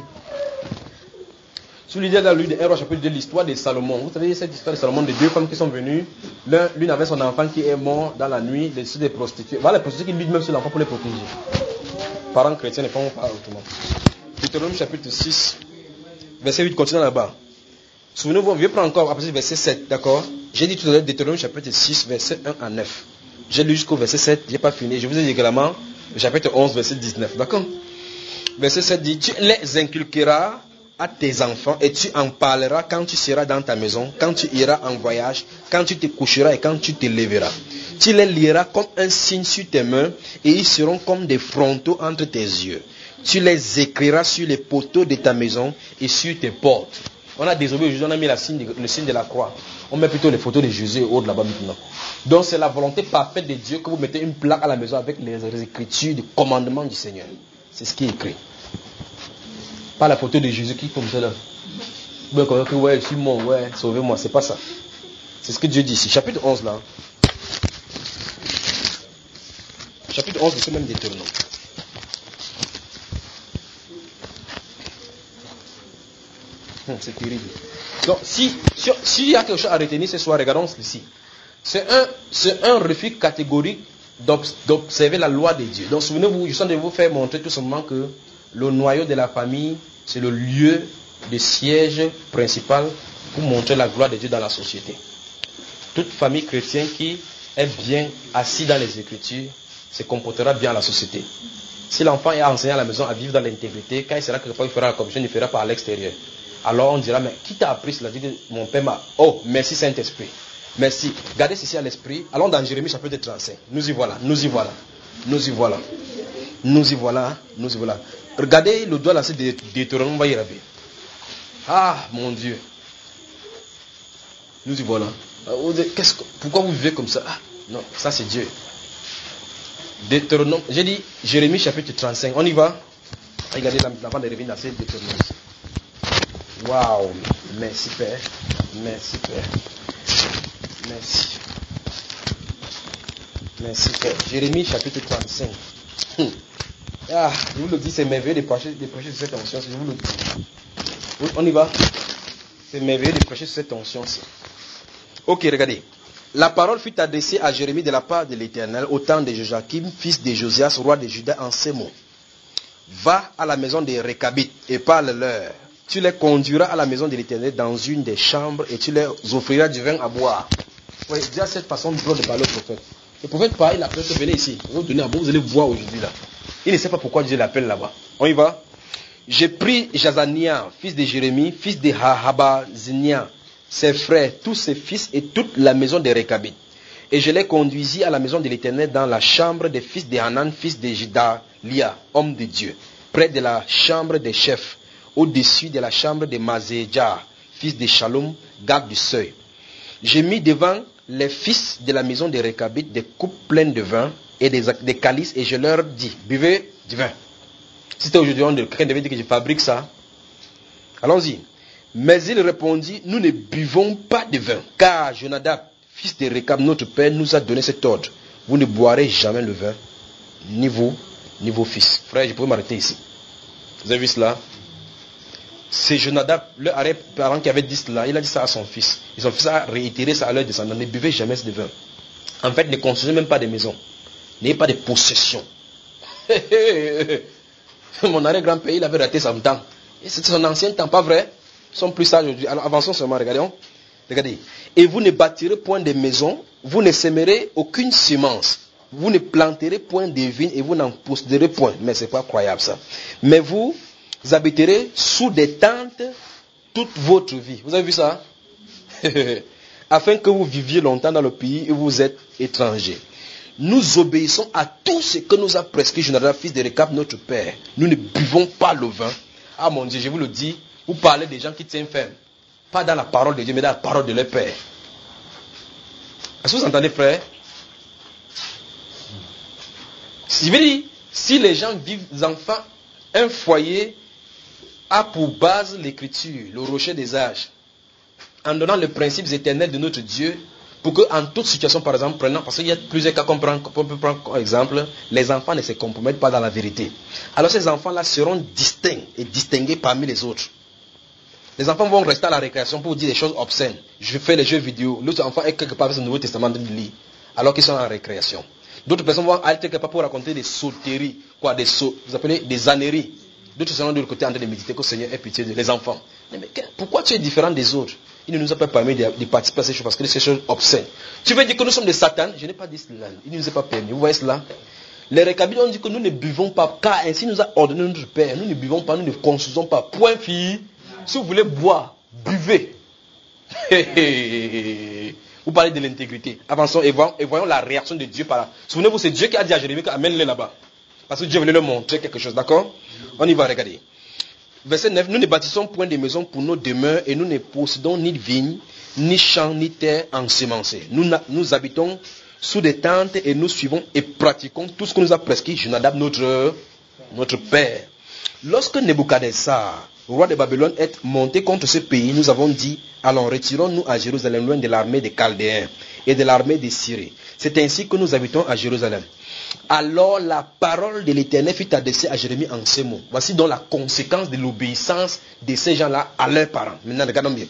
si vous lisez dans le livre de un roi chapitre deux, l'histoire de Salomon, vous savez cette histoire de Salomon, de deux femmes qui sont venues, l'un, l'une avait son enfant qui est mort dans la nuit, les des prostituées. Voilà les prostituées qui lui même sur l'enfant pour les protéger. Parents chrétiens ne font pas autrement. Deutéronome chapitre six, verset huit, continue là-bas. Souvenez-vous, je vais prendre encore après verset sept, d'accord? J'ai dit tout à l'heure Deutéronome chapitre six, verset un à neuf. J'ai lu jusqu'au verset sept, je n'ai pas fini. Je vous ai dit également le chapitre onze, verset dix-neuf, d'accord? Verset sept dit, tu les inculqueras à tes enfants et tu en parleras quand tu seras dans ta maison, quand tu iras en voyage, quand tu te coucheras et quand tu te lèveras. Tu les liras comme un signe sur tes mains et ils seront comme des frontaux entre tes yeux. Tu les écriras sur les poteaux de ta maison et sur tes portes. On a désobéi aujourd'hui, on a mis la signe de, le signe de la croix. On met plutôt les photos de Jésus au haut de là-bas maintenant. Donc c'est la volonté parfaite de Dieu que vous mettez une plaque à la maison avec les écritures du commandement du Seigneur. C'est ce qui est écrit. Pas la photo de Jésus qui comme ça là. Ouais, que ouais, je suis mort, ouais, sauvez-moi. C'est pas ça. C'est ce que Dieu dit ici. Chapitre onze là. Chapitre onze de ce même Deutéronome. Hum, c'est terrible. Donc, si, si, s'il y a quelque chose à retenir ce soir, regardons ceci. C'est un, c'est un refus catégorique d'observer la loi de Dieu. Donc, souvenez-vous, je suis en train de vous faire montrer tout simplement que le noyau de la famille, c'est le lieu de siège principal pour montrer la gloire de Dieu dans la société. Toute famille chrétienne qui est bien assise dans les Écritures se comportera bien à la société. Si l'enfant est enseigné à la maison à vivre dans l'intégrité, quand il sera quelque part, il fera la commission, il fera par l'extérieur. Alors on dira, mais qui t'a appris cela? Dit que mon père m'a... Oh, merci Saint-Esprit. Merci. Gardez ceci à l'esprit. Allons dans Jérémie chapitre trente-cinq. Nous y voilà, nous y voilà. Nous y voilà. Nous y voilà. Nous y voilà. Regardez le doigt là, c'est de Deutéronome, on va y arriver. Ah, mon Dieu. Nous y voilà. Qu'est-ce que, pourquoi vous vivez comme ça? Ah, non, ça c'est Dieu. Deutéronome, j'ai dit Jérémie chapitre trente-cinq. On y va? Regardez avant de revenir dans cette Deutéronome. Waouh, merci Père, merci Père, merci, merci Père. Jérémie chapitre trente-cinq. Hum. Ah, je vous le dis, c'est merveilleux de prêcher, de prêcher sur cette onction, je vous le dis. On y va. C'est merveilleux de prêcher sur cette onction. Ok, regardez. La parole fut adressée à Jérémie de la part de l'Éternel au temps de Joachim, fils de Josias, roi de Juda, en ces mots. Va à la maison des Récabites et parle-leur. Tu les conduiras à la maison de l'Éternel dans une des chambres et tu leur offriras du vin à boire. Oui, déjà cette façon de parler au prophète. Le prophète parle, il appelle, venez ici. Vous, donner à boire, vous allez voir aujourd'hui là. Il ne sait pas pourquoi Dieu l'appelle là-bas. On y va. J'ai pris Jazania, fils de Jérémie, fils de Habazinia, ses frères, tous ses fils et toute la maison des Récabites. Et je les conduisis à la maison de l'Éternel dans la chambre des fils de Hanan, fils de Jidalia, homme de Dieu, près de la chambre des chefs, au-dessus de la chambre de Mazéja, fils de Shalom, garde du seuil. J'ai mis devant les fils de la maison des Récabites des coupes pleines de vin et des, des calices et je leur dis, buvez du vin. Si c'était aujourd'hui, on quelqu'un devait dire que je fabrique ça. Allons-y. Mais il répondit, nous ne buvons pas de vin, car Jonadab, fils de Récab, notre père, nous a donné cet ordre. Vous ne boirez jamais le vin, ni vous, ni vos fils. Frère, je peux m'arrêter ici. Vous avez vu cela? C'est Jonadab, le arrière-parent qui avait dit cela, il a dit ça à son fils. Et son fils a réitéré ça à leur descendants. Ne buvez jamais ce vin. En fait, ne construisez même pas de maisons. N'ayez pas de possessions. Mon arrière-grand-père, il avait raté son temps. Et c'est son ancien temps, pas vrai? Ils sont plus sages aujourd'hui. Alors avançons seulement, regardons. Regardez. Et vous ne bâtirez point de maisons, vous ne sèmerez aucune semence, vous ne planterez point de vignes et vous n'en posséderez point. Mais ce n'est pas croyable ça. Mais vous habiterez sous des tentes toute votre vie. Vous avez vu ça? Afin que vous viviez longtemps dans le pays où vous êtes étrangers. Nous obéissons à tout ce que nous a prescrit Jonadab, fils de Rekab, notre père. Nous ne buvons pas le vin. Ah mon Dieu, je vous le dis, vous parlez des gens qui tiennent ferme. Pas dans la parole de Dieu, mais dans la parole de leur père. Est-ce que vous entendez, frère? Je veux dire, si les gens vivent, les enfants, un foyer a pour base l'écriture, le rocher des âges, en donnant les principes éternels de notre Dieu, pour qu'en toute situation, par exemple, prenant, parce qu'il y a plusieurs cas qu'on prend, qu'on peut prendre comme exemple, les enfants ne se compromettent pas dans la vérité. Alors ces enfants-là seront distincts et distingués parmi les autres. Les enfants vont rester à la récréation pour dire des choses obscènes. Je fais les jeux vidéo. L'autre enfant est quelque part avec le Nouveau Testament de lit, alors qu'ils sont en la récréation. D'autres personnes vont aller quelque part pour raconter des sauteries, quoi, des sauts, vous appelez des âneries. D'autres seront de l'autre côté en train de méditer que le Seigneur ait pitié des enfants. Mais, mais pourquoi tu es différent des autres? Il ne nous a pas permis de, de participer à ces choses parce que c'est des choses obscènes. Tu veux dire que nous sommes des satans? Je n'ai pas dit cela. Il ne nous a pas permis. Vous voyez cela? Les Récabites ont dit que nous ne buvons pas, car ainsi nous a ordonné notre Père. Nous ne buvons pas, nous ne construisons pas. Point fille. Si vous voulez boire, buvez. Vous parlez de l'intégrité. Avançons et voyons, et voyons la réaction de Dieu par là. Souvenez-vous, c'est Dieu qui a dit à Jérémie amène-les là-bas. Parce que Dieu voulait leur montrer quelque chose, d'accord? On y va, regarder. Verset neuf, nous ne bâtissons point de maisons pour nos demeures et nous ne possédons ni de vignes, ni champs, ni terres ensemencées. Nous, nous habitons sous des tentes et nous suivons et pratiquons tout ce que nous a prescrit Jonadab, notre, notre père. Lorsque Nebuchadnezzar, roi de Babylone, est monté contre ce pays, nous avons dit, allons, retirons-nous à Jérusalem, loin de l'armée des Chaldéens et de l'armée des Syriens. C'est ainsi que nous habitons à Jérusalem. Alors la parole de l'Éternel fut adressée à Jérémie en ces mots. Voici donc la conséquence de l'obéissance de ces gens-là à leurs parents. Maintenant, regardons bien.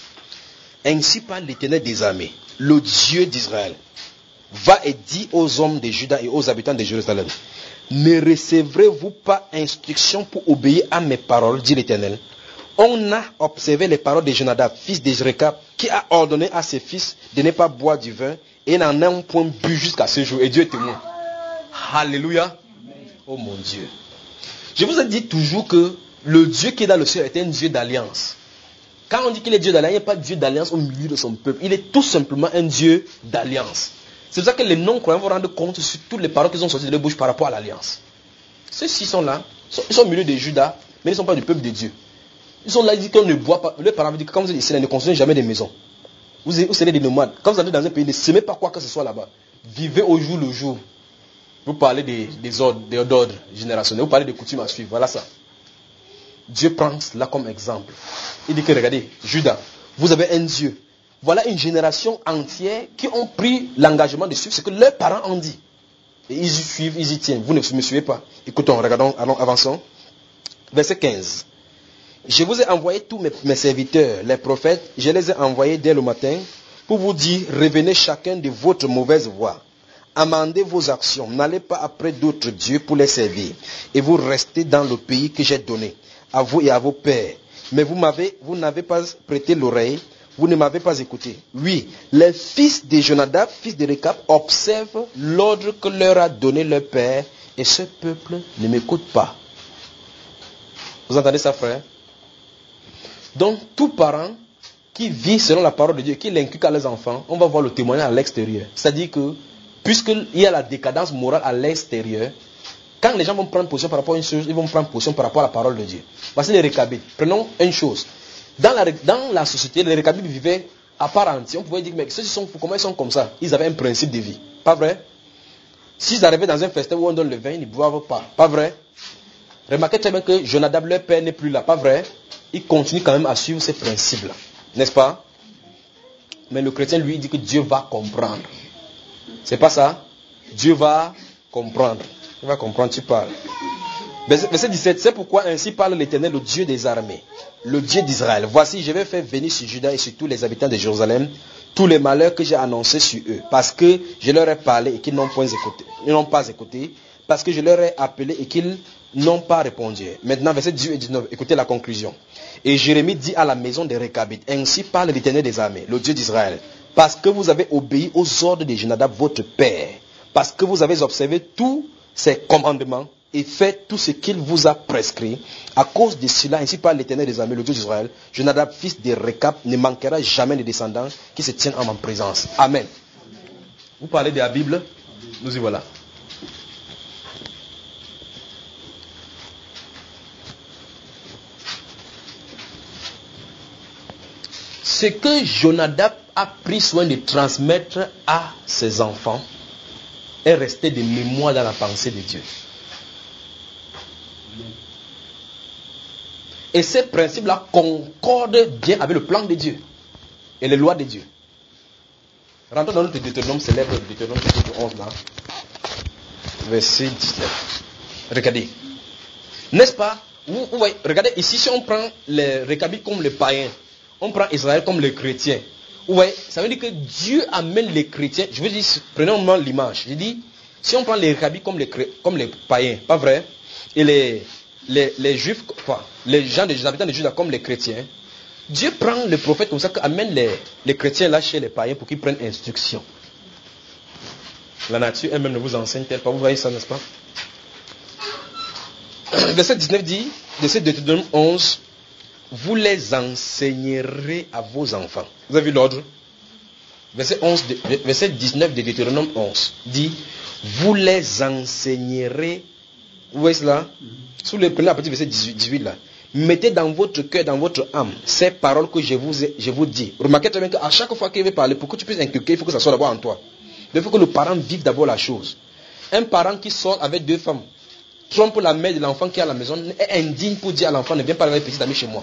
Ainsi parle l'Éternel des armées, le Dieu d'Israël. Va et dit aux hommes de Juda et aux habitants de Jérusalem, ne recevrez-vous pas instruction pour obéir à mes paroles, dit l'Éternel. On a observé les paroles de Jonadab, fils de Rekab, qui a ordonné à ses fils de ne pas boire du vin et n'en a un point bu jusqu'à ce jour. Et Dieu est témoin. Alléluia. Oh mon Dieu. Je vous ai dit toujours que le Dieu qui est dans le ciel est un Dieu d'alliance. Quand on dit qu'il est Dieu d'alliance, il n'y a pas Dieu d'alliance au milieu de son peuple. Il est tout simplement un Dieu d'alliance. C'est pour ça que les non-croyants vont rendre compte sur toutes les paroles qui sont sorties de leur bouche par rapport à l'alliance. Ceux-ci sont là, ils sont au milieu de Judas, mais ils ne sont pas du peuple de Dieu. Ils sont là, ils disent qu'on ne boit pas. Leurs parents disent que quand vous êtes ici, ne construisez jamais des maisons. Vous, vous serez des nomades. Quand vous allez dans un pays, ne semez pas quoi que ce soit là-bas. Vivez au jour le jour. Vous parlez des, des ordres, des ordres générationnels. Vous parlez des coutumes à suivre. Voilà ça. Dieu prend cela comme exemple. Il dit que regardez, Judas, vous avez un Dieu. Voilà une génération entière qui ont pris l'engagement de suivre ce que leurs parents ont dit. Et ils y suivent, ils y tiennent. Vous ne me suivez pas. Écoutons, regardons, allons, avançons. Verset quinze. Je vous ai envoyé tous mes, mes serviteurs, les prophètes, je les ai envoyés dès le matin pour vous dire, revenez chacun de votre mauvaise voie. Amendez vos actions, n'allez pas après d'autres dieux pour les servir. Et vous restez dans le pays que j'ai donné, à vous et à vos pères. Mais vous m'avez, vous n'avez pas prêté l'oreille, vous ne m'avez pas écouté. Oui, les fils de Jonadab, fils de Rekab, observent l'ordre que leur a donné leur père, et ce peuple ne m'écoute pas. Vous entendez ça, frère? Donc, tout parent qui vit selon la parole de Dieu, qui l'inculque à les enfants, on va voir le témoignage à l'extérieur. C'est-à-dire que, puisqu'il y a la décadence morale à l'extérieur, quand les gens vont prendre position par rapport à une chose, ils vont prendre position par rapport à la parole de Dieu. Voici les Récabites. Prenons une chose. Dans la, dans la société, les Récabites vivaient à part entière. On pouvait dire, mais ceux-ci sont, comment ils sont comme ça? Ils avaient un principe de vie. Pas vrai? S'ils arrivaient dans un festin où on donne le vin, ils ne boivent pas. Pas vrai? Remarquez très bien que Jonadab, leur père, n'est plus là. Pas vrai? Il continue quand même à suivre ces principes-là. N'est-ce pas? Mais le chrétien, lui, dit que Dieu va comprendre. C'est pas ça? Dieu va comprendre. Il va comprendre, tu parles. Verset dix-sept. C'est pourquoi ainsi parle l'Éternel, le Dieu des armées, le Dieu d'Israël. Voici, je vais faire venir sur Juda et sur tous les habitants de Jérusalem tous les malheurs que j'ai annoncés sur eux. Parce que je leur ai parlé et qu'ils n'ont point écouté. Ils n'ont pas écouté. Parce que je leur ai appelé et qu'ils n'ont pas répondu. Maintenant, verset dix-huit et dix-neuf, écoutez la conclusion. Et Jérémie dit à la maison des Réchabites, ainsi parle l'Éternel des armées, le Dieu d'Israël, parce que vous avez obéi aux ordres de Jonadab, votre père, parce que vous avez observé tous ses commandements et fait tout ce qu'il vous a prescrit, à cause de cela, ainsi parle l'Éternel des armées, le Dieu d'Israël, Jonadab, fils de Réchab, ne manquera jamais de descendants qui se tiennent en ma présence. Amen. Vous parlez de la Bible, nous y voilà. Ce que Jonadab a pris soin de transmettre à ses enfants est resté de mémoire dans la pensée de Dieu. Et ces principes-là concordent bien avec le plan de Dieu et les lois de Dieu. Rentrons dans notre Deutéronome célèbre, Deutéronome chapitre onze, là, verset dix-neuf. Regardez. N'est-ce pas? Vous, vous voyez, regardez, ici, si on prend les Réchabites comme les païens, on prend Israël comme les chrétiens. Vous voyez, ça veut dire que Dieu amène les chrétiens. Je vous dis, prenons moi l'image. Je dis, si on prend les Réchabites comme les, comme les païens, pas vrai? Et les, les, les juifs, enfin, les gens, les habitants de Juda comme les chrétiens, Dieu prend le prophète comme ça, amène les, les chrétiens là chez les païens pour qu'ils prennent instruction. La nature elle-même ne vous enseigne-t-elle pas? Vous voyez ça, n'est-ce pas? Verset dix-neuf dit, verset Deutéronome onze, vous les enseignerez à vos enfants. Vous avez vu l'ordre? Verset, onze de, verset dix-neuf de Deutéronome onze dit, vous les enseignerez. Vous voyez cela? Sous le premier petit verset dix-huit là. Mettez dans votre cœur, dans votre âme, ces paroles que je vous, ai, je vous dis. Remarquez très bien qu'à chaque fois qu'il veut parler, pour que tu puisses inculquer, il faut que ça soit d'abord en toi. Il faut que le parent vive d'abord la chose. Un parent qui sort avec deux femmes, trompe la mère de l'enfant qui est à la maison, est indigne pour dire à l'enfant, ne viens pas avec petit ami chez moi.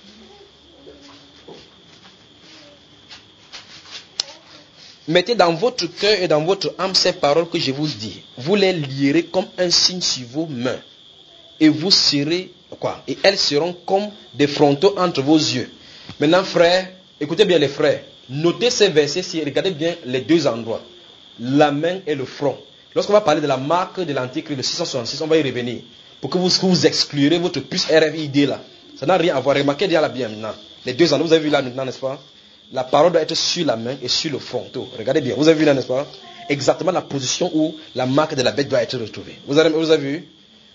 Mettez dans votre cœur et dans votre âme ces paroles que je vous dis. Vous les lierez comme un signe sur vos mains. Et vous serez, quoi? Et elles seront comme des frontaux entre vos yeux. Maintenant, frères, écoutez bien les frères. Notez ces versets-ci, regardez bien les deux endroits. La main et le front. Lorsqu'on va parler de la marque de l'Antichrist, le six cent soixante-six, on va y revenir. Pour que vous, vous exclurez votre puce R F I D là. Ça n'a rien à voir. Remarquez bien maintenant. Les deux endroits, vous avez vu là maintenant, n'est-ce pas? La parole doit être sur la main et sur le fronton. Regardez bien. Vous avez vu là, n'est-ce pas? Exactement la position où la marque de la bête doit être retrouvée. Vous avez, vous avez vu?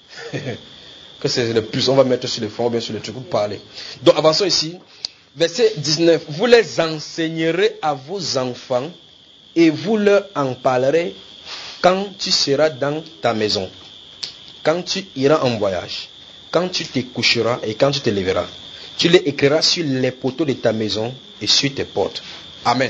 Que c'est le plus. On va mettre sur le front, bien sur le truc, vous parlez. Donc, avançons ici. Verset dix-neuf. Vous les enseignerez à vos enfants et vous leur en parlerez quand tu seras dans ta maison, quand tu iras en voyage, quand tu te coucheras et quand tu te lèveras. Tu les écriras sur les poteaux de ta maison et sur tes portes. Amen.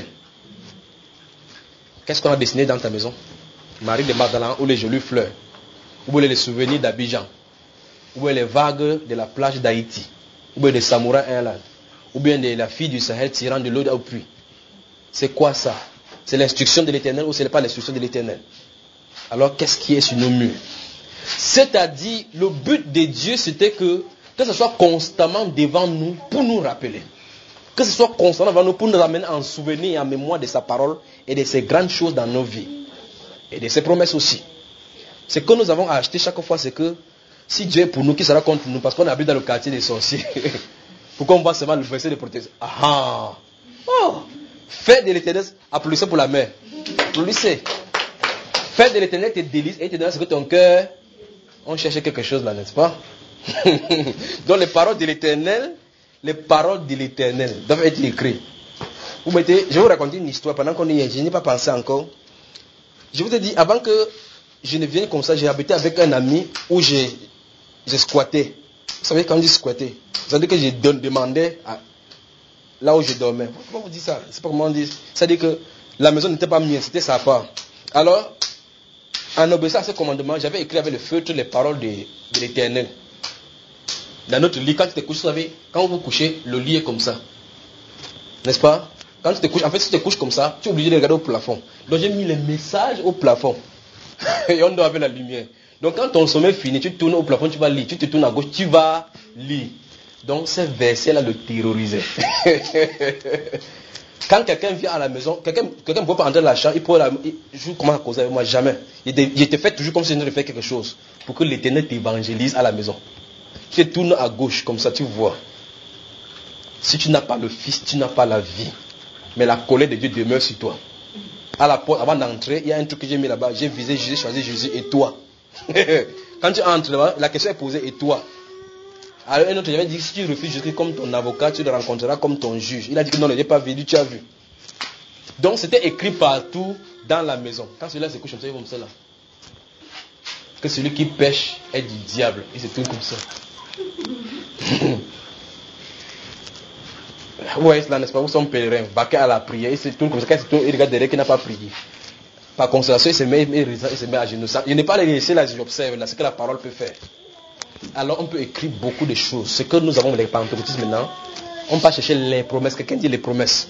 Qu'est-ce qu'on a dessiné dans ta maison? Marie de Magdalene ou les jolies fleurs, ou les souvenirs d'Abidjan, ou les vagues de la plage d'Haïti, ou bien les Samouraï Airlines, ou bien de la fille du Sahel tirant de l'eau au puits. C'est quoi ça? C'est l'instruction de l'Éternel ou ce n'est pas l'instruction de l'Éternel? Alors qu'est-ce qui est sur nos murs? C'est-à-dire, le but de Dieu c'était que que ce soit constamment devant nous pour nous rappeler. Que ce soit constamment devant nous pour nous ramener en souvenir et en mémoire de sa parole et de ses grandes choses dans nos vies. Et de ses promesses aussi. Ce que nous avons acheté chaque fois, c'est que si Dieu est pour nous, qui sera contre nous? Parce qu'on habite dans le quartier des sorciers. Pourquoi on voit seulement le verset de protection? Ah! Oh! Faites de l'Éternel, applaudissez pour la mer. Applaudissez. Faites de l'Éternel tes délices et te donne ce que ton cœur. On cherchait quelque chose là, n'est-ce pas? Donc les paroles de l'Éternel, les paroles de l'Éternel doivent être écrites. Vous mettez, je vais vous raconter une histoire pendant qu'on y est. Je n'y ai pas pensé encore. Je vous ai dit, avant que je ne vienne comme ça, j'ai habité avec un ami où j'ai, j'ai squatté. Vous savez quand on dit squatter, c'est-à-dire que j'ai demandé à, là où je dormais. Comment vous dites ça? C'est pas comment on dit. C'est-à-dire que la maison n'était pas mienne, c'était sa part. Alors, en obéissant à ce commandement, j'avais écrit avec le feutre les paroles de, de l'Éternel. Dans notre lit, quand tu te couches, vous savez, quand vous couchez, le lit est comme ça. N'est-ce pas? Quand tu te couches, en fait, si tu te couches comme ça, tu es obligé de regarder au plafond. Donc j'ai mis les messages au plafond. Et on doit avoir la lumière. Donc quand ton sommeil finit, tu tournes au plafond, tu vas lire. Tu te tournes à gauche, tu vas lire. Donc ces versets-là le terrorisaient. Quand quelqu'un vient à la maison, quelqu'un quelqu'un ne peut pas entrer dans la chambre, il peut la, il, je commence à causer avec moi, jamais. Il te, il te fait toujours comme si je ne fais quelque chose. Pour que l'Éternel t'évangélise à la maison. Tu te tournes à gauche, comme ça tu vois. Si tu n'as pas le Fils, tu n'as pas la vie. Mais la colère de Dieu demeure sur toi. À la porte, avant d'entrer, il y a un truc que j'ai mis là-bas. J'ai visé, j'ai choisi Jésus et toi. Quand tu entres là-bas, la question est posée, et toi? Alors un autre, j'avais dit, si tu refuses Jésus comme ton avocat, tu le rencontreras comme ton juge. Il a dit que non, il n'est pas venu, tu as vu. Donc c'était écrit partout dans la maison. Quand celui-là se couche comme ça, il va comme ça là. Que celui qui pêche est du diable. Il se tourne comme ça. Ouais, c'est là, n'est-ce pas? Où sont pèlerins? Baquet à la prière. Il se tourne comme ça. Quand il se tourne, il regarde derrière qui n'a pas prié. Par consolation, il se met, il se met à genoux. Je n'ai pas les laisser là, j'observe là, ce que la parole peut faire. Alors on peut écrire beaucoup de choses. Ce que nous avons les pentecôtistes maintenant, on va chercher les promesses. Quelqu'un dit les promesses.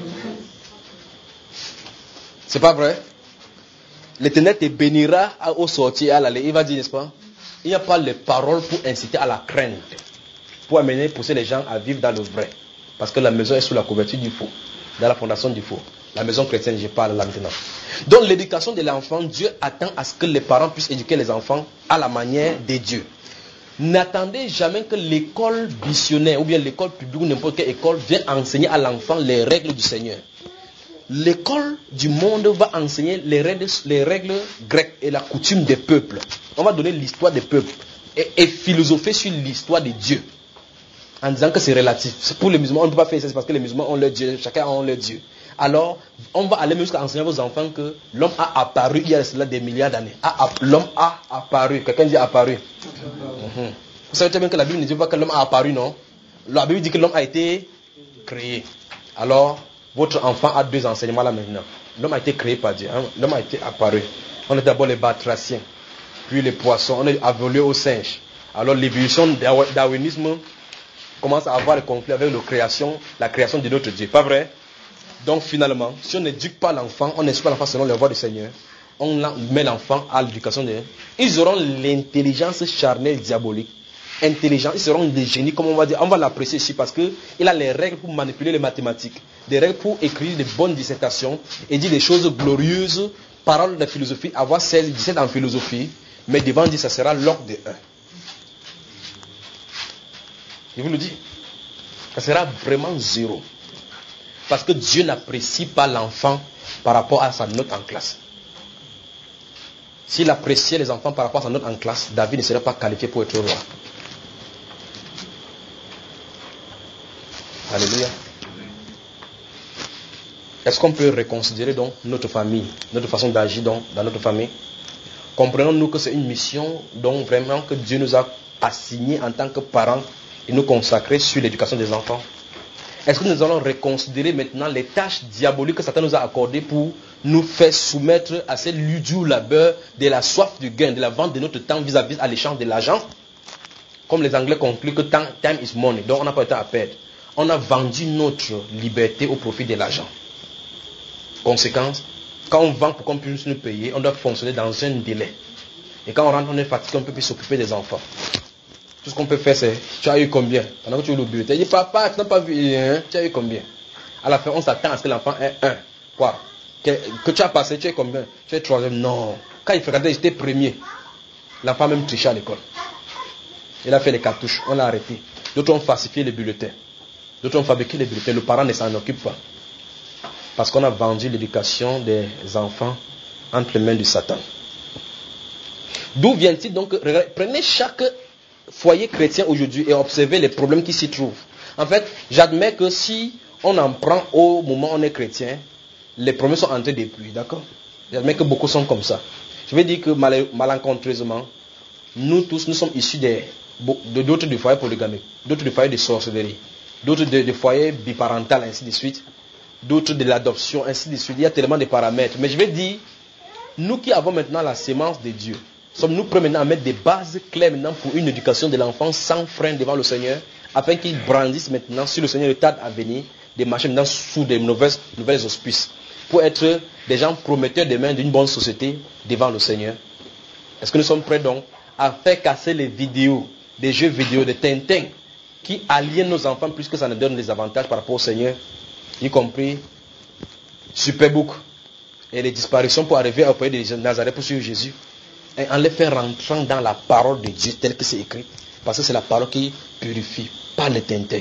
C'est pas vrai? L'Éternel te bénira au sortir et à l'aller. Il va dire, n'est-ce pas? Il n'y a pas les paroles pour inciter à la crainte. Pour amener, pousser les gens à vivre dans le vrai. Parce que la maison est sous la couverture du faux. Dans la fondation du faux. La maison chrétienne, je parle là maintenant. Donc l'éducation de l'enfant, Dieu attend à ce que les parents puissent éduquer les enfants à la manière de Dieu. N'attendez jamais que l'école missionnaire ou bien l'école publique ou n'importe quelle école vienne enseigner à l'enfant les règles du Seigneur. L'école du monde va enseigner les règles, les règles grecques et la coutume des peuples. On va donner l'histoire des peuples et, et philosopher sur l'histoire de Dieu. En disant que c'est relatif. Pour les musulmans, on ne peut pas faire ça parce que les musulmans ont leur Dieu, chacun a leur Dieu. Alors, on va aller jusqu'à enseigner à vos enfants que l'homme a apparu il y a cela des milliards d'années. L'homme a apparu. Quelqu'un dit apparu. Mm-hmm. Vous savez très bien que la Bible ne dit pas que l'homme a apparu, non? La Bible dit que l'homme a été créé. Alors, votre enfant a deux enseignements là maintenant. L'homme a été créé par Dieu. Hein? L'homme a été apparu. On est d'abord les batraciens, puis les poissons. On est évolué aux singes. Alors, l'évolution darwinisme commence à avoir des conflits avec la création, la création de notre Dieu. Pas vrai? Donc finalement, si on n'éduque pas l'enfant, on n'éduque pas l'enfant selon la voie du Seigneur, on met l'enfant à l'éducation de Dieu. Ils auront l'intelligence charnelle diabolique. Intelligents, ils seront des génies, comme on va dire. On va l'apprécier ici parce qu'il a les règles pour manipuler les mathématiques, des règles pour écrire de bonnes dissertations et dire des choses glorieuses, paroles de philosophie, avoir seize, dix-sept en philosophie, mais devant Dieu, ça sera l'ordre de un. Je vous le dis, ça sera vraiment zéro. Parce que Dieu n'apprécie pas l'enfant par rapport à sa note en classe. S'il appréciait les enfants par rapport à sa note en classe, David ne serait pas qualifié pour être roi. Alléluia. Est-ce qu'on peut reconsidérer donc notre famille, notre façon d'agir donc dans notre famille? Comprenons-nous que c'est une mission donc vraiment que Dieu nous a assignée en tant que parents et nous consacrer sur l'éducation des enfants? Est-ce que nous allons reconsidérer maintenant les tâches diaboliques que Satan nous a accordées pour nous faire soumettre à ces ludieux labeurs de la soif du gain, de la vente de notre temps vis-à-vis à l'échange de l'argent? Comme les Anglais concluent que time is money, donc on n'a pas le temps à perdre. On a vendu notre liberté au profit de l'argent. Conséquence, quand on vend pour qu'on puisse nous payer, on doit fonctionner dans un délai. Et quand on rentre, on est fatigué, on peut plus s'occuper des enfants. Tout ce qu'on peut faire, c'est, tu as eu combien? Pendant que tu es le bulletin, il dit, papa, tu n'as pas vu, hein? Tu as eu combien? À la fin, on s'attend à ce que l'enfant ait un. Quoi? Que, que tu as passé, tu es combien? Tu es troisième? Non. Quand il fréquentait, j'étais premier. L'enfant même triché à l'école. Il a fait les cartouches, on l'a arrêté. D'autres ont falsifié les bulletins. D'autres ont fabriqué les bulletins. Le parent ne s'en occupe pas. Parce qu'on a vendu l'éducation des enfants entre les mains du Satan. D'où vient-il donc? Prenez chaque foyer chrétien aujourd'hui et observez les problèmes qui s'y trouvent. En fait, j'admets que si on en prend au moment où on est chrétien, les problèmes sont entrés depuis, d'accord? J'admets que beaucoup sont comme ça. Je vais dire que mal, malencontreusement, nous tous, nous sommes issus des, de, d'autres du foyer polygamique, d'autres du foyer de sorcellerie, d'autres de, de foyer biparental, ainsi de suite, d'autres de l'adoption, ainsi de suite. Il y a tellement de paramètres. Mais je vais dire, nous qui avons maintenant la sémence de Dieu, sommes-nous prêts maintenant à mettre des bases claires maintenant pour une éducation de l'enfant sans frein devant le Seigneur, afin qu'il brandisse maintenant, si le Seigneur le tarde à venir, des marcher maintenant sous de nouvelles, nouvelles auspices, pour être des gens prometteurs demain d'une bonne société devant le Seigneur? Est-ce que nous sommes prêts donc à faire casser les vidéos, des jeux vidéo, des Tintin, qui aliènent nos enfants plus que ça ne donne des avantages par rapport au Seigneur, y compris Superbook et les disparitions pour arriver au pays de Nazareth pour suivre Jésus. Et en les fait rentrant dans la parole de Dieu telle que c'est écrit. Parce que c'est la parole qui purifie, pas les tintin.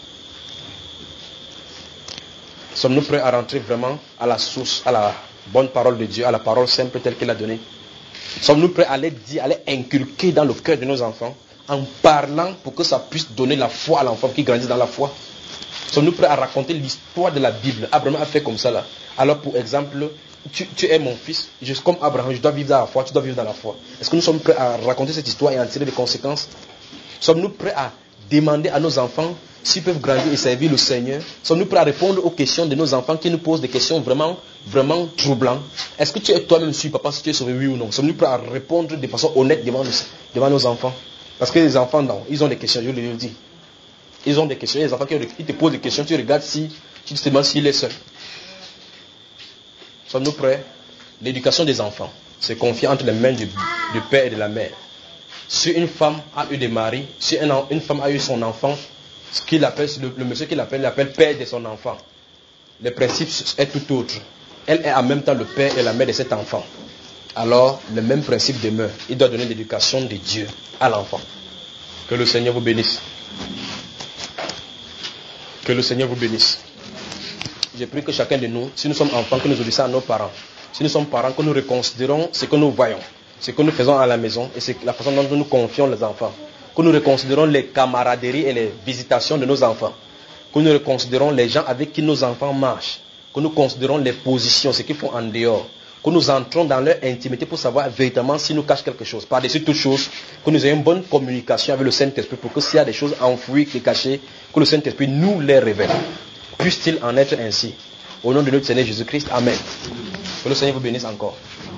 Sommes-nous prêts à rentrer vraiment à la source, à la bonne parole de Dieu, à la parole simple telle qu'il a donnée? Sommes-nous prêts à les dire, à les inculquer dans le cœur de nos enfants, en parlant pour que ça puisse donner la foi à l'enfant qui grandit dans la foi? Sommes-nous prêts à raconter l'histoire de la Bible? Abraham a fait comme ça là. Alors pour exemple, tu, tu es mon fils, je, comme Abraham, je dois vivre dans la foi, tu dois vivre dans la foi. Est-ce que nous sommes prêts à raconter cette histoire et en tirer des conséquences? Sommes-nous prêts à demander à nos enfants s'ils peuvent grandir et servir le Seigneur? Sommes-nous prêts à répondre aux questions de nos enfants qui nous posent des questions vraiment, vraiment troublantes? Est-ce que tu es toi-même sûr, papa, si tu es sauvé, oui ou non? Sommes-nous prêts à répondre de façon honnête devant nos, devant nos enfants? Parce que les enfants, non, ils ont des questions, je le dis. Ils ont des questions. Les enfants qui te posent des questions, tu regardes si, tu te demandes s'il est seul. Sommes-nous prêts? L'éducation des enfants se confie entre les mains du, du père et de la mère. Si une femme a eu des maris, si une, une femme a eu son enfant, ce qu'il appelle, le, le monsieur qu'il appelle, il appelle père de son enfant. Le principe est tout autre. Elle est en même temps le père et la mère de cet enfant. Alors, le même principe demeure. Il doit donner l'éducation de Dieu à l'enfant. Que le Seigneur vous bénisse. Que le Seigneur vous bénisse. J'ai pris que chacun de nous, si nous sommes enfants, que nous obéissons à nos parents. Si nous sommes parents, que nous reconsidérons ce que nous voyons, ce que nous faisons à la maison et c'est la façon dont nous confions les enfants. Que nous reconsidérons les camaraderies et les visitations de nos enfants. Que nous reconsidérons les gens avec qui nos enfants marchent. Que nous considérons les positions, ce qu'ils font en dehors. Que nous entrons dans leur intimité pour savoir véritablement s'ils nous cachent quelque chose. Par-dessus toute chose, que nous ayons une bonne communication avec le Saint-Esprit pour que s'il y a des choses enfouies et cachées, que le Saint-Esprit nous les révèle. Puisse-t-il en être ainsi. Au nom de notre Seigneur Jésus-Christ, Amen. Que le Seigneur vous bénisse encore.